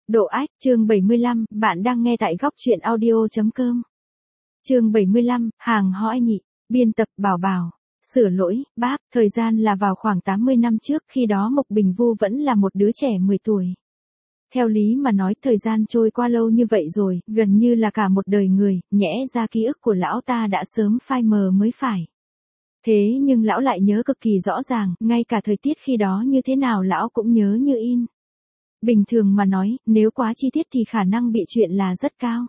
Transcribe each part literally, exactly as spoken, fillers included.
Độ ách, chương bảy mươi lăm, bạn đang nghe tại góc truyện audio.com. Chương bảy mươi lăm, hàng hỏi nhị, biên tập Bảo Bảo. Sửa lỗi, bác, thời gian là vào khoảng tám mươi năm trước, khi đó Mộc Bình Vu vẫn là một đứa trẻ mười tuổi. Theo lý mà nói, thời gian trôi qua lâu như vậy rồi, gần như là cả một đời người, nhẽ ra ký ức của lão ta đã sớm phai mờ mới phải. Thế nhưng lão lại nhớ cực kỳ rõ ràng, ngay cả thời tiết khi đó như thế nào lão cũng nhớ như in. Bình thường mà nói, nếu quá chi tiết thì khả năng bị chuyện là rất cao.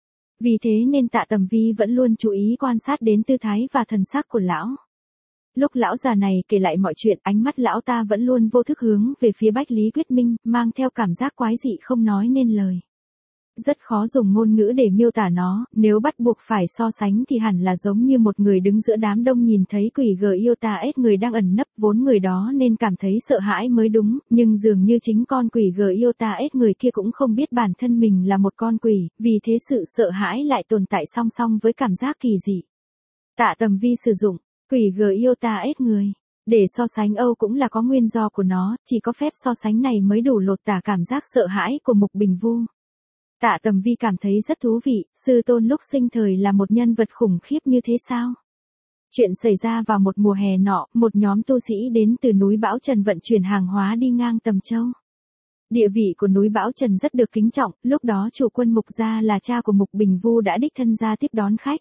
Vì thế nên Tạ Tầm Vi vẫn luôn chú ý quan sát đến tư thái và thần sắc của lão. Lúc lão già này kể lại mọi chuyện, ánh mắt lão ta vẫn luôn vô thức hướng về phía Bách Lý Quyết Minh, mang theo cảm giác quái dị không nói nên lời. Rất khó dùng ngôn ngữ để miêu tả nó, nếu bắt buộc phải so sánh thì hẳn là giống như một người đứng giữa đám đông nhìn thấy quỷ Giota-S người đang ẩn nấp, vốn người đó nên cảm thấy sợ hãi mới đúng, nhưng dường như chính con quỷ Giota-S người kia cũng không biết bản thân mình là một con quỷ, vì thế sự sợ hãi lại tồn tại song song với cảm giác kỳ dị. Tạ Tầm Vi sử dụng quỷ Giota-S người để so sánh Âu cũng là có nguyên do của nó, chỉ có phép so sánh này mới đủ lột tả cảm giác sợ hãi của Mộc Bình Vu. Tạ Tầm Vi cảm thấy rất thú vị, sư tôn lúc sinh thời là một nhân vật khủng khiếp như thế sao? Chuyện xảy ra vào một mùa hè nọ, một nhóm tu sĩ đến từ núi Bão Trần vận chuyển hàng hóa đi ngang Tầm Châu. Địa vị của núi Bão Trần rất được kính trọng, lúc đó chủ quân Mục gia là cha của Mộc Bình Vu đã đích thân ra tiếp đón khách.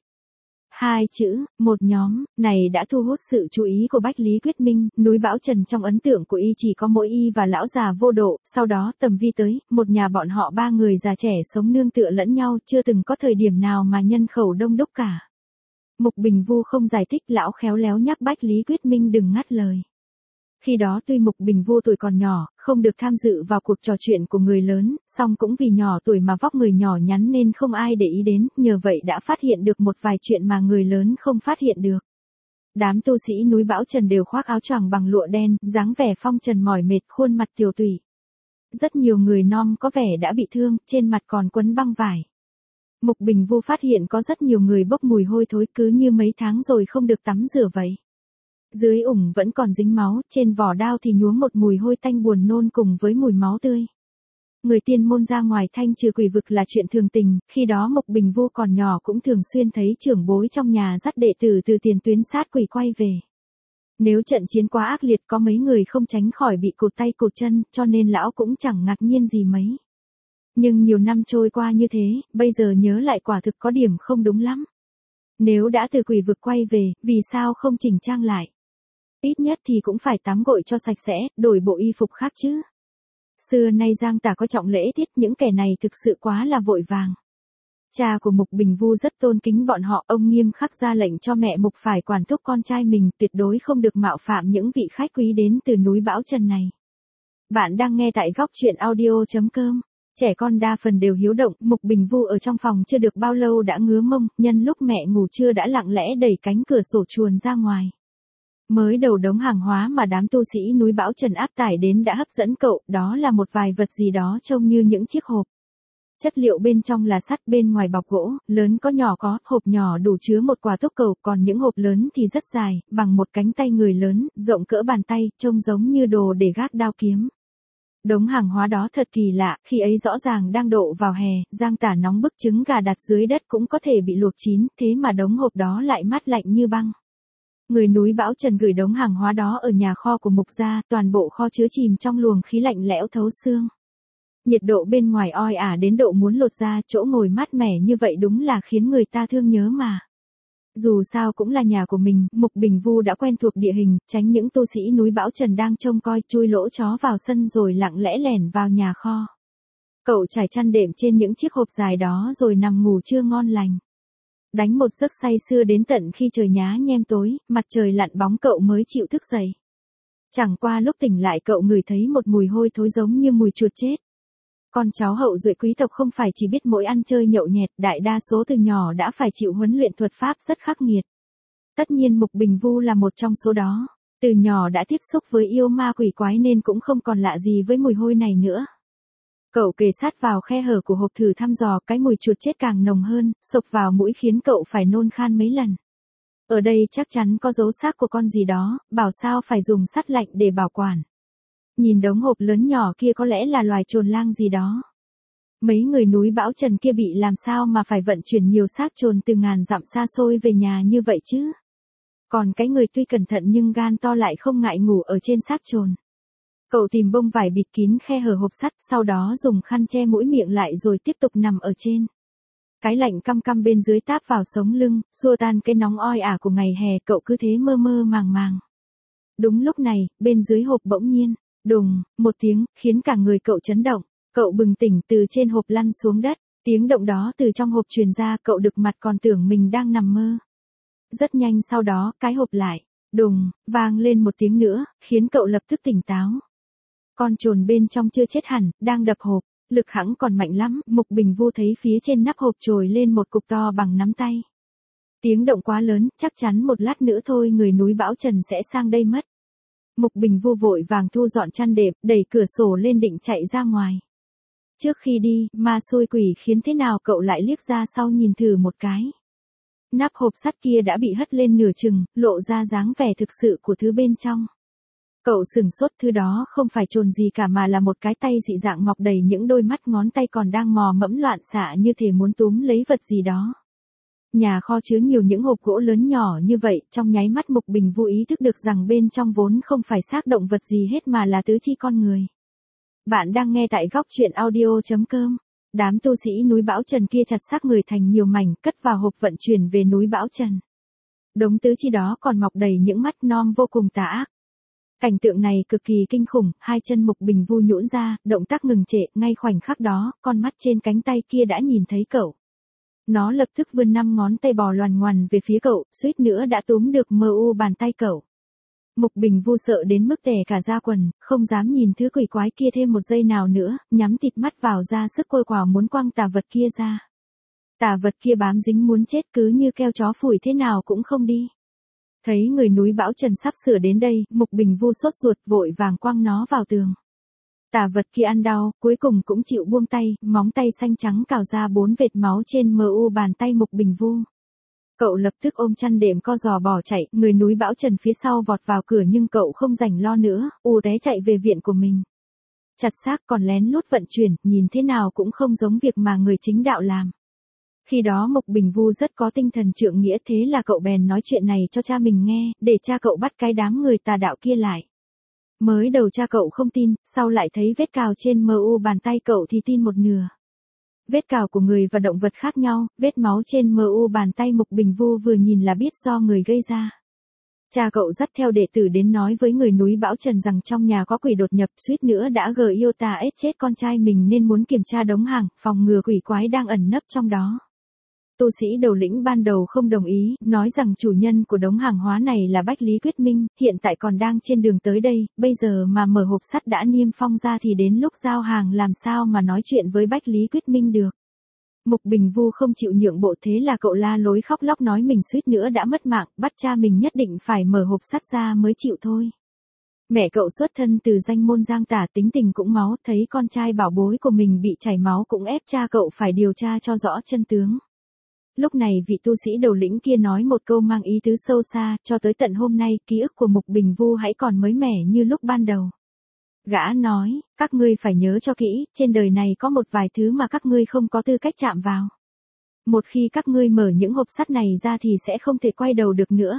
Hai chữ, một nhóm, này đã thu hút sự chú ý của Bách Lý Quyết Minh, núi Bão Trần trong ấn tượng của y chỉ có mỗi y và lão già Vô Độ, sau đó Tầm Vi tới, một nhà bọn họ ba người già trẻ sống nương tựa lẫn nhau, chưa từng có thời điểm nào mà nhân khẩu đông đúc cả. Mộc Bình Vu không giải thích, lão khéo léo nhắc Bách Lý Quyết Minh đừng ngắt lời. Khi đó tuy Mộc Bình Vu tuổi còn nhỏ, không được tham dự vào cuộc trò chuyện của người lớn, song cũng vì nhỏ tuổi mà vóc người nhỏ nhắn nên không ai để ý đến, nhờ vậy đã phát hiện được một vài chuyện mà người lớn không phát hiện được. Đám tu sĩ núi Bão Trần đều khoác áo choàng bằng lụa đen, dáng vẻ phong trần mỏi mệt, khuôn mặt tiều tụy. Rất nhiều người non có vẻ đã bị thương, trên mặt còn quấn băng vải. Mộc Bình Vu phát hiện có rất nhiều người bốc mùi hôi thối cứ như mấy tháng rồi không được tắm rửa vậy. Dưới ủng vẫn còn dính máu, trên vỏ đao thì nhuốm một mùi hôi tanh buồn nôn cùng với mùi máu tươi. Người tiên môn ra ngoài thanh trừ quỷ vực là chuyện thường tình, khi đó Mộc Bình Vu còn nhỏ cũng thường xuyên thấy trưởng bối trong nhà dắt đệ tử từ tiền tuyến sát quỷ quay về. Nếu trận chiến quá ác liệt có mấy người không tránh khỏi bị cụt tay cụt chân, cho nên lão cũng chẳng ngạc nhiên gì mấy. Nhưng nhiều năm trôi qua như thế, bây giờ nhớ lại quả thực có điểm không đúng lắm. Nếu đã từ quỷ vực quay về, vì sao không chỉnh trang lại? Ít nhất thì cũng phải tắm gội cho sạch sẽ, đổi bộ y phục khác chứ. Xưa nay Giang Tả có trọng lễ tiết, những kẻ này thực sự quá là vội vàng. Cha của Mộc Bình Vu rất tôn kính bọn họ, ông nghiêm khắc ra lệnh cho mẹ Mộc phải quản thúc con trai mình, tuyệt đối không được mạo phạm những vị khách quý đến từ núi Bão Trần này. Bạn đang nghe tại góc truyện audio.com. Trẻ con đa phần đều hiếu động, Mộc Bình Vu ở trong phòng chưa được bao lâu đã ngứa mông, nhân lúc mẹ ngủ trưa đã lặng lẽ đẩy cánh cửa sổ chuồn ra ngoài. Mới đầu đống hàng hóa mà đám tu sĩ núi Bão Trần áp tải đến đã hấp dẫn cậu, đó là một vài vật gì đó trông như những chiếc hộp. Chất liệu bên trong là sắt, bên ngoài bọc gỗ, lớn có nhỏ có, hộp nhỏ đủ chứa một quả thuốc cầu, còn những hộp lớn thì rất dài, bằng một cánh tay người lớn, rộng cỡ bàn tay, trông giống như đồ để gác đao kiếm. Đống hàng hóa đó thật kỳ lạ, khi ấy rõ ràng đang độ vào hè, Giang Tả nóng bức trứng gà đặt dưới đất cũng có thể bị luộc chín, thế mà đống hộp đó lại mát lạnh như băng. Người núi Bão Trần gửi đống hàng hóa đó ở nhà kho của Mục gia, toàn bộ kho chứa chìm trong luồng khí lạnh lẽo thấu xương. Nhiệt độ bên ngoài oi ả đến độ muốn lột ra, chỗ ngồi mát mẻ như vậy đúng là khiến người ta thương nhớ mà. Dù sao cũng là nhà của mình, Mộc Bình Vu đã quen thuộc địa hình, tránh những tu sĩ núi Bão Trần đang trông coi, chui lỗ chó vào sân rồi lặng lẽ lẻn vào nhà kho. Cậu trải chăn đệm trên những chiếc hộp dài đó rồi nằm ngủ trưa ngon lành. Đánh một giấc say sưa đến tận khi trời nhá nhem tối, mặt trời lặn bóng cậu mới chịu thức dậy. Chẳng qua lúc tỉnh lại cậu ngửi thấy một mùi hôi thối giống như mùi chuột chết. Con cháu hậu duệ quý tộc không phải chỉ biết mỗi ăn chơi nhậu nhẹt, đại đa số từ nhỏ đã phải chịu huấn luyện thuật pháp rất khắc nghiệt. Tất nhiên Mộc Bình Vu là một trong số đó, từ nhỏ đã tiếp xúc với yêu ma quỷ quái nên cũng không còn lạ gì với mùi hôi này nữa. Cậu kề sát vào khe hở của hộp thử thăm dò, cái mùi chuột chết càng nồng hơn, xộc vào mũi khiến cậu phải nôn khan mấy lần. Ở đây chắc chắn có dấu xác của con gì đó, bảo sao phải dùng sắt lạnh để bảo quản. Nhìn đống hộp lớn nhỏ kia có lẽ là loài trồn lang gì đó. Mấy người núi Bão Trần kia bị làm sao mà phải vận chuyển nhiều xác trồn từ ngàn dặm xa xôi về nhà như vậy chứ? Còn cái người tuy cẩn thận nhưng gan to lại không ngại ngủ ở trên xác trồn. Cậu tìm bông vải bịt kín khe hở hộp sắt, sau đó dùng khăn che mũi miệng lại rồi tiếp tục nằm ở trên. Cái lạnh căm căm bên dưới táp vào sống lưng, xua tan cái nóng oi ả của ngày hè, cậu cứ thế mơ mơ màng màng. Đúng lúc này, bên dưới hộp bỗng nhiên, đùng, một tiếng, khiến cả người cậu chấn động. Cậu bừng tỉnh từ trên hộp lăn xuống đất, tiếng động đó từ trong hộp truyền ra, cậu đực mặt còn tưởng mình đang nằm mơ. Rất nhanh sau đó, cái hộp lại, đùng, vang lên một tiếng nữa, khiến cậu lập tức tỉnh táo. Con trồn bên trong chưa chết hẳn, đang đập hộp, lực hẵng còn mạnh lắm. Mục Bình Vu thấy phía trên nắp hộp trồi lên một cục to bằng nắm tay. Tiếng động quá lớn, chắc chắn một lát nữa thôi người núi Bão Trần sẽ sang đây mất. Mục Bình Vu vội vàng thu dọn chăn đệm, đẩy cửa sổ lên định chạy ra ngoài. Trước khi đi, ma xui quỷ khiến thế nào cậu lại liếc ra sau nhìn thử một cái. Nắp hộp sắt kia đã bị hất lên nửa chừng, lộ ra dáng vẻ thực sự của thứ bên trong. Cậu sửng sốt, thứ đó không phải trồn gì cả mà là một cái tay dị dạng mọc đầy những đôi mắt, ngón tay còn đang mò mẫm loạn xạ như thể muốn túm lấy vật gì đó. Nhà kho chứa nhiều những hộp gỗ lớn nhỏ như vậy, trong nháy mắt Mục Bình Vu ý thức được rằng bên trong vốn không phải xác động vật gì hết mà là tứ chi con người. Bạn đang nghe tại góc truyện audio chấm com. Đám tu sĩ núi Bão Trần kia chặt xác người thành nhiều mảnh, cất vào hộp vận chuyển về núi Bão Trần. Đống tứ chi đó còn mọc đầy những mắt non vô cùng tà ác. Cảnh tượng này cực kỳ kinh khủng, hai chân Mục Bình Vu nhũn ra, động tác ngừng trệ, ngay khoảnh khắc đó, con mắt trên cánh tay kia đã nhìn thấy cậu. Nó lập tức vươn năm ngón tay bò loằn ngoằn về phía cậu, suýt nữa đã túm được mờ u bàn tay cậu. Mục Bình Vu sợ đến mức tè cả da quần, không dám nhìn thứ quỷ quái kia thêm một giây nào nữa, nhắm tịt mắt vào ra sức côi quào muốn quăng tà vật kia ra. Tà vật kia bám dính muốn chết, cứ như keo chó phủi thế nào cũng không đi. Thấy người núi Bão Trần sắp sửa đến đây, Mục Bình Vu sốt ruột vội vàng quăng nó vào tường. Tà vật kia ăn đau, cuối cùng cũng chịu buông tay, móng tay xanh trắng cào ra bốn vệt máu trên mờ u bàn tay Mục Bình Vu. Cậu lập tức ôm chăn đệm co giò bỏ chạy, người núi Bão Trần phía sau vọt vào cửa nhưng cậu không rảnh lo nữa, ù té chạy về viện của mình. Chặt xác còn lén lút vận chuyển, nhìn thế nào cũng không giống việc mà người chính đạo làm. Khi đó Mục Bình Vu rất có tinh thần trượng nghĩa, thế là cậu bèn nói chuyện này cho cha mình nghe, để cha cậu bắt cái đám người tà đạo kia lại. Mới đầu cha cậu không tin, sau lại thấy vết cào trên mờ u bàn tay cậu thì tin một nửa. Vết cào của người và động vật khác nhau, vết máu trên mờ u bàn tay Mục Bình Vu vừa nhìn là biết do người gây ra. Cha cậu dắt theo đệ tử đến nói với người núi Bão Trần rằng trong nhà có quỷ đột nhập, suýt nữa đã gờ yêu tà ết chết con trai mình nên muốn kiểm tra đống hàng, phòng ngừa quỷ quái đang ẩn nấp trong đó. Tu sĩ đầu lĩnh ban đầu không đồng ý, nói rằng chủ nhân của đống hàng hóa này là Bách Lý Quyết Minh, hiện tại còn đang trên đường tới đây, bây giờ mà mở hộp sắt đã niêm phong ra thì đến lúc giao hàng làm sao mà nói chuyện với Bách Lý Quyết Minh được. Mục Bình Vu không chịu nhượng bộ, thế là cậu la lối khóc lóc nói mình suýt nữa đã mất mạng, bắt cha mình nhất định phải mở hộp sắt ra mới chịu thôi. Mẹ cậu xuất thân từ danh môn Giang Tả, tính tình cũng máu, thấy con trai bảo bối của mình bị chảy máu cũng ép cha cậu phải điều tra cho rõ chân tướng. Lúc này vị tu sĩ đầu lĩnh kia nói một câu mang ý tứ sâu xa, cho tới tận hôm nay, ký ức của Mục Bình Vu hãy còn mới mẻ như lúc ban đầu. Gã nói, các ngươi phải nhớ cho kỹ, trên đời này có một vài thứ mà các ngươi không có tư cách chạm vào. Một khi các ngươi mở những hộp sắt này ra thì sẽ không thể quay đầu được nữa.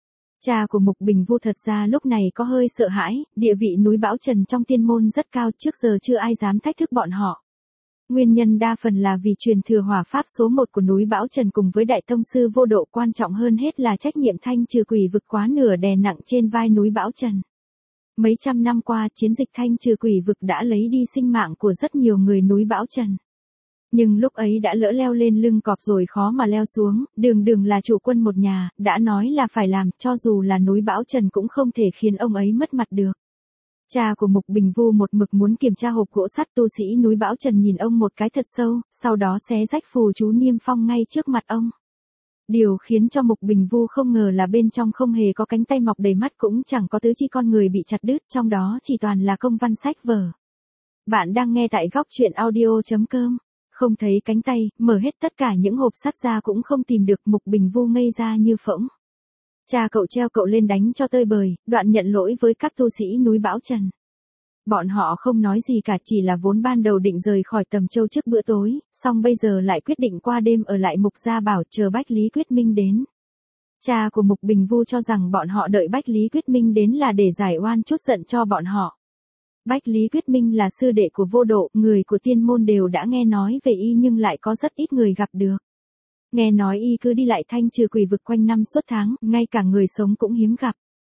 Cha của Mục Bình Vu thật ra lúc này có hơi sợ hãi, địa vị núi Bão Trần trong tiên môn rất cao, trước giờ chưa ai dám thách thức bọn họ. Nguyên nhân đa phần là vì truyền thừa hỏa pháp số một của núi Bão Trần cùng với đại tông sư vô độ, quan trọng hơn hết là trách nhiệm thanh trừ quỷ vực quá nửa đè nặng trên vai núi Bão Trần. Mấy trăm năm qua, chiến dịch thanh trừ quỷ vực đã lấy đi sinh mạng của rất nhiều người núi Bão Trần. Nhưng lúc ấy đã lỡ leo lên lưng cọp rồi khó mà leo xuống, đường đường là chủ quân một nhà, đã nói là phải làm, cho dù là núi Bão Trần cũng không thể khiến ông ấy mất mặt được. Cha của Mục Bình Vu một mực muốn kiểm tra hộp gỗ sắt, tu sĩ núi Bão Trần nhìn ông một cái thật sâu, sau đó xé rách phù chú niêm phong ngay trước mặt ông. Điều khiến cho Mục Bình Vu không ngờ là bên trong không hề có cánh tay mọc đầy mắt, cũng chẳng có tứ chi con người bị chặt đứt, trong đó chỉ toàn là công văn sách vở. Bạn đang nghe tại góc truyện audio chấm com. Không thấy cánh tay, mở hết tất cả những hộp sắt ra cũng không tìm được, Mục Bình Vu ngây ra như phỗng. Cha cậu treo cậu lên đánh cho tơi bời, đoạn nhận lỗi với các tu sĩ núi Bão Trần. Bọn họ không nói gì cả, chỉ là vốn ban đầu định rời khỏi Tầm Châu trước bữa tối, song bây giờ lại quyết định qua đêm ở lại Mục Gia Bảo chờ Bách Lý Quyết Minh đến. Cha của Mục Bình Vu cho rằng bọn họ đợi Bách Lý Quyết Minh đến là để giải oan chút giận cho bọn họ. Bách Lý Quyết Minh là sư đệ của Vô Độ, người của tiên môn đều đã nghe nói về y nhưng lại có rất ít người gặp được. Nghe nói y cứ đi lại thanh trừ quỷ vực quanh năm suốt tháng, ngay cả người sống cũng hiếm gặp.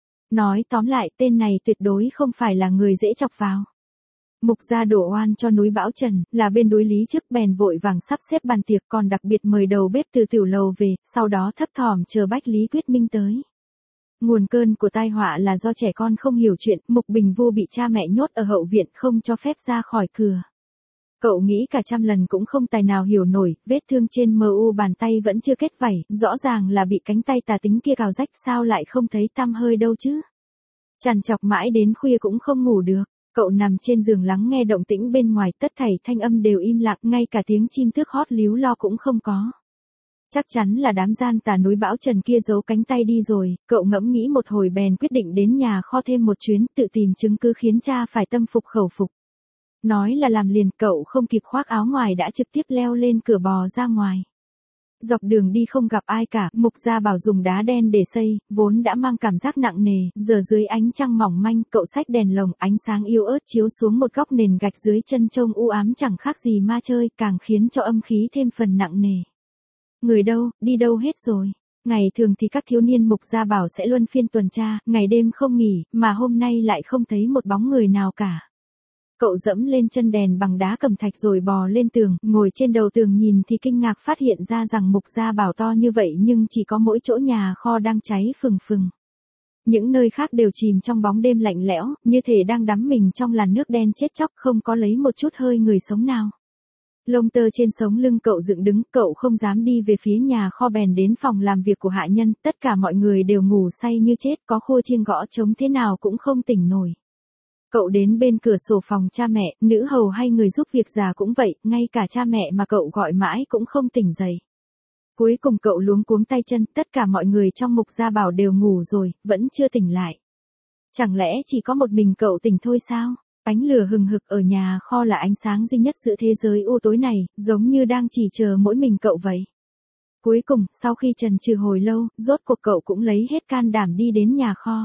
Nói tóm lại, tên này tuyệt đối không phải là người dễ chọc vào. Mục gia đổ oan cho núi Bão Trần, là bên đối lý trước bèn vội vàng sắp xếp bàn tiệc, còn đặc biệt mời đầu bếp từ tiểu lầu về, sau đó thấp thỏm chờ Bách Lý Quyết Minh tới. Nguồn cơn của tai họa là do trẻ con không hiểu chuyện, Mục Bình Vu bị cha mẹ nhốt ở hậu viện không cho phép ra khỏi cửa. Cậu nghĩ cả trăm lần cũng không tài nào hiểu nổi, vết thương trên mờ u bàn tay vẫn chưa kết vảy, rõ ràng là bị cánh tay tà tính kia cào rách, sao lại không thấy tăm hơi đâu chứ. Trằn trọc mãi đến khuya cũng không ngủ được, cậu nằm trên giường lắng nghe động tĩnh bên ngoài, tất thảy thanh âm đều im lặng, ngay cả tiếng chim tước hót líu lo cũng không có. Chắc chắn là đám gian tà núi Bão Trần kia giấu cánh tay đi rồi, cậu ngẫm nghĩ một hồi bèn quyết định đến nhà kho thêm một chuyến, tự tìm chứng cứ khiến cha phải tâm phục khẩu phục. Nói là làm liền, cậu không kịp khoác áo ngoài đã trực tiếp leo lên cửa bò ra ngoài. Dọc đường đi không gặp ai cả, Mục Gia Bảo dùng đá đen để xây, vốn đã mang cảm giác nặng nề, giờ dưới ánh trăng mỏng manh, cậu xách đèn lồng, ánh sáng yếu ớt chiếu xuống một góc nền gạch dưới chân trông u ám chẳng khác gì ma chơi, càng khiến cho âm khí thêm phần nặng nề. Người đâu, đi đâu hết rồi? Ngày thường thì các thiếu niên Mục Gia Bảo sẽ luân phiên tuần tra, ngày đêm không nghỉ, mà hôm nay lại không thấy một bóng người nào cả. Cậu dẫm lên chân đèn bằng đá cẩm thạch rồi bò lên tường, ngồi trên đầu tường nhìn thì kinh ngạc phát hiện ra rằng Mục Gia Bảo to như vậy nhưng chỉ có mỗi chỗ nhà kho đang cháy phừng phừng. Những nơi khác đều chìm trong bóng đêm lạnh lẽo, như thể đang đắm mình trong làn nước đen chết chóc, không có lấy một chút hơi người sống nào. Lông tơ trên sống lưng cậu dựng đứng, cậu không dám đi về phía nhà kho bèn đến phòng làm việc của hạ nhân, tất cả mọi người đều ngủ say như chết, có khua chiêng gõ trống thế nào cũng không tỉnh nổi. Cậu đến bên cửa sổ phòng cha mẹ, nữ hầu hay người giúp việc già cũng vậy, ngay cả cha mẹ mà cậu gọi mãi cũng không tỉnh dậy. Cuối cùng cậu luống cuống tay chân, tất cả mọi người trong Mục Gia Bảo đều ngủ rồi, vẫn chưa tỉnh lại. Chẳng lẽ chỉ có một mình cậu tỉnh thôi sao? Ánh lửa hừng hực ở nhà kho là ánh sáng duy nhất giữa thế giới u tối này, giống như đang chỉ chờ mỗi mình cậu vậy. Cuối cùng, sau khi chần chừ hồi lâu, rốt cuộc cậu cũng lấy hết can đảm đi đến nhà kho.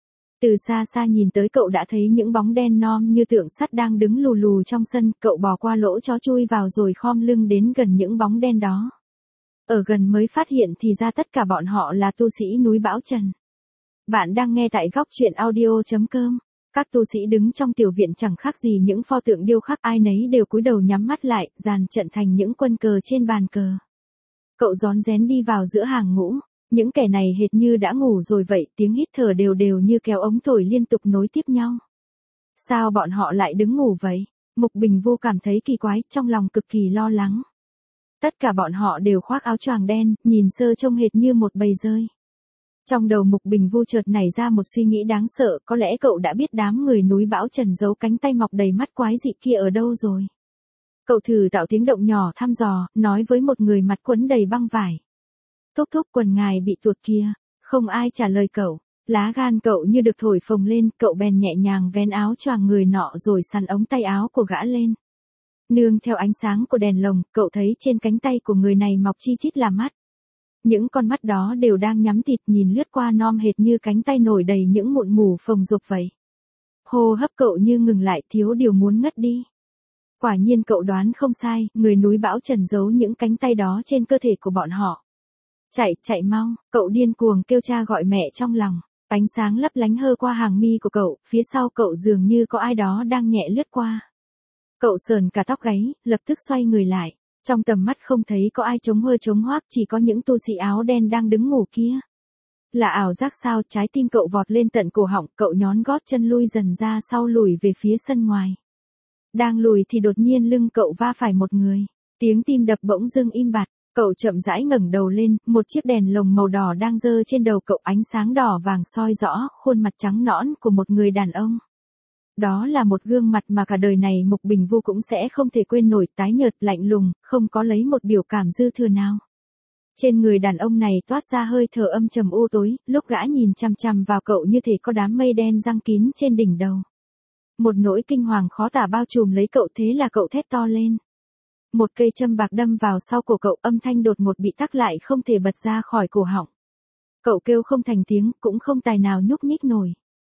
Từ xa xa nhìn tới cậu đã thấy những bóng đen non như tượng sắt đang đứng lù lù trong sân, cậu bò qua lỗ chó chui vào rồi khom lưng đến gần những bóng đen đó. Ở gần mới phát hiện thì ra tất cả bọn họ là tu sĩ núi Bão Trần. Bạn đang nghe tại góc truyện audio chấm com. Các tu sĩ đứng trong tiểu viện chẳng khác gì những pho tượng điêu khắc, ai nấy đều cúi đầu nhắm mắt lại, dàn trận thành những quân cờ trên bàn cờ. Cậu rón rén đi vào giữa hàng ngũ. Những kẻ này hệt như đã ngủ rồi vậy, tiếng hít thở đều đều như kéo ống thổi liên tục nối tiếp nhau. Sao bọn họ lại đứng ngủ vậy? Mục Bình Vu cảm thấy kỳ quái, trong lòng cực kỳ lo lắng. Tất cả bọn họ đều khoác áo choàng đen, nhìn sơ trông hệt như một bầy dơi. Trong đầu Mục Bình Vu chợt nảy ra một suy nghĩ đáng sợ, có lẽ cậu đã biết đám người núi Bão Trần giấu cánh tay mọc đầy mắt quái dị kia ở đâu rồi. Cậu thử tạo tiếng động nhỏ thăm dò, nói với một người mặt quấn đầy băng vải. Thúc thúc, quần ngài bị tuột kia. Không ai trả lời cậu. Lá gan cậu như được thổi phồng lên, cậu bèn nhẹ nhàng vén áo choàng người nọ rồi sắn ống tay áo của gã lên. Nương theo ánh sáng của đèn lồng, cậu thấy trên cánh tay của người này mọc chi chít là mắt. Những con mắt đó đều đang nhắm tịt, nhìn lướt qua non hệt như cánh tay nổi đầy những mụn mủ phồng rộp vậy. Hô hấp cậu như ngừng lại, thiếu điều muốn ngất đi. Quả nhiên cậu đoán không sai, người núi Bão Trần giấu những cánh tay đó trên cơ thể của bọn họ. Chạy, chạy mau, cậu điên cuồng kêu cha gọi mẹ trong lòng. Ánh sáng lấp lánh hơ qua hàng mi của cậu, phía sau cậu dường như có ai đó đang nhẹ lướt qua. Cậu sờn cả tóc gáy, lập tức xoay người lại. Trong tầm mắt không thấy có ai chống hơ chống hoác, chỉ có những tu sĩ áo đen đang đứng ngủ kia. Là ảo giác sao? Trái tim cậu vọt lên tận cổ họng, cậu nhón gót chân lui dần ra sau, lùi về phía sân ngoài. Đang lùi thì đột nhiên lưng cậu va phải một người. Tiếng tim đập bỗng dưng im bặt. Cậu chậm rãi ngẩng đầu lên, một chiếc đèn lồng màu đỏ đang giơ trên đầu cậu, ánh sáng đỏ vàng soi rõ khuôn mặt trắng nõn của một người đàn ông. Đó là một gương mặt mà cả đời này Mục Bình Vu cũng sẽ không thể quên nổi, tái nhợt lạnh lùng, không có lấy một biểu cảm dư thừa nào. Trên người đàn ông này toát ra hơi thở âm trầm u tối, lúc gã nhìn chằm chằm vào cậu như thể có đám mây đen giăng kín trên đỉnh đầu. Một nỗi kinh hoàng khó tả bao trùm lấy cậu, thế là cậu thét to lên. Một cây châm bạc đâm vào sau cổ cậu, âm thanh đột ngột bị tắc lại không thể bật ra khỏi cổ họng. Cậu kêu không thành tiếng, cũng không tài nào nhúc nhích nổi.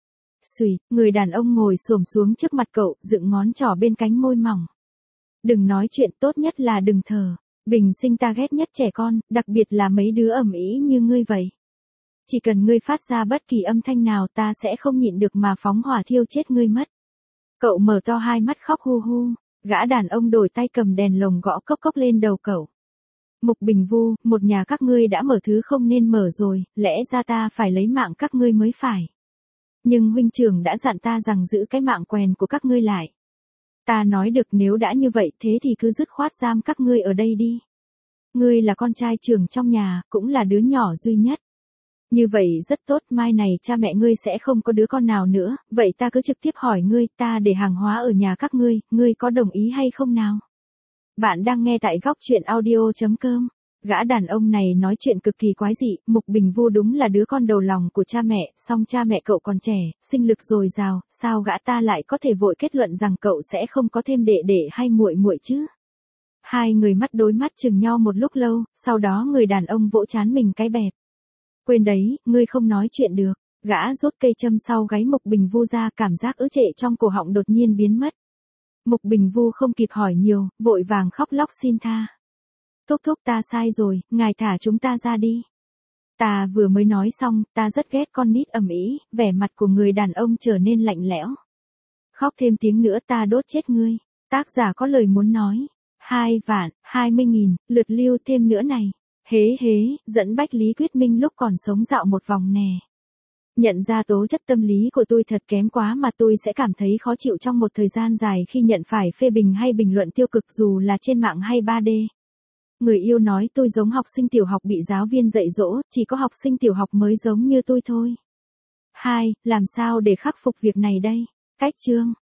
Xùy, người đàn ông ngồi xổm xuống trước mặt cậu, dựng ngón trỏ bên cánh môi mỏng. Đừng nói chuyện, tốt nhất là đừng thở. Bình sinh ta ghét nhất trẻ con, đặc biệt là mấy đứa ầm ĩ như ngươi vậy. Chỉ cần ngươi phát ra bất kỳ âm thanh nào, ta sẽ không nhịn được mà phóng hỏa thiêu chết ngươi mất. Cậu mở to hai mắt khóc hu hu, gã đàn ông đổi tay cầm đèn lồng gõ cốc cốc lên đầu cậu. Mục Bình Vu, một nhà các ngươi đã mở thứ không nên mở rồi, lẽ ra ta phải lấy mạng các ngươi mới phải. Nhưng huynh trưởng đã dặn ta rằng giữ cái mạng quèn của các ngươi lại. Ta nói được, nếu đã như vậy thế thì cứ dứt khoát giam các ngươi ở đây đi. Ngươi là con trai trưởng trong nhà, cũng là đứa nhỏ duy nhất. Như vậy rất tốt, mai này cha mẹ ngươi sẽ không có đứa con nào nữa, vậy ta cứ trực tiếp hỏi ngươi, ta để hàng hóa ở nhà các ngươi, ngươi có đồng ý hay không nào? Bạn đang nghe tại góc truyện audio chấm com. Gã đàn ông này nói chuyện cực kỳ quái dị, Mục Bình Vu đúng là đứa con đầu lòng của cha mẹ, song cha mẹ cậu còn trẻ, sinh lực dồi dào, sao gã ta lại có thể vội kết luận rằng cậu sẽ không có thêm đệ đệ hay muội muội chứ? Hai người mắt đối mắt chừng nhau một lúc lâu, sau đó người đàn ông vỗ trán mình cái bẹp. Quên đấy, ngươi không nói chuyện được. Gã rút cây châm sau gáy Mục Bình Vu ra, cảm giác ứ trệ trong cổ họng đột nhiên biến mất. Mục Bình Vu không kịp hỏi nhiều, vội vàng khóc lóc xin tha. Thúc thúc, ta sai rồi, ngài thả chúng ta ra đi. Ta vừa mới nói xong, ta rất ghét con nít ầm ĩ, vẻ mặt của người đàn ông trở nên lạnh lẽo. Khóc thêm tiếng nữa ta đốt chết ngươi. Tác giả có lời muốn nói. Hai vạn, hai mươi nghìn, lượt lưu thêm nữa này. Hế hế, dẫn Bách Lý Quyết Minh lúc còn sống dạo một vòng nè. Nhận ra tố chất tâm lý của tôi thật kém quá mà tôi sẽ cảm thấy khó chịu trong một thời gian dài khi nhận phải phê bình hay bình luận tiêu cực dù là trên mạng hay ba D. Người yêu nói tôi giống học sinh tiểu học bị giáo viên dạy dỗ, chỉ có học sinh tiểu học mới giống như tôi thôi. Hai, làm sao để khắc phục việc này đây? Cách chương.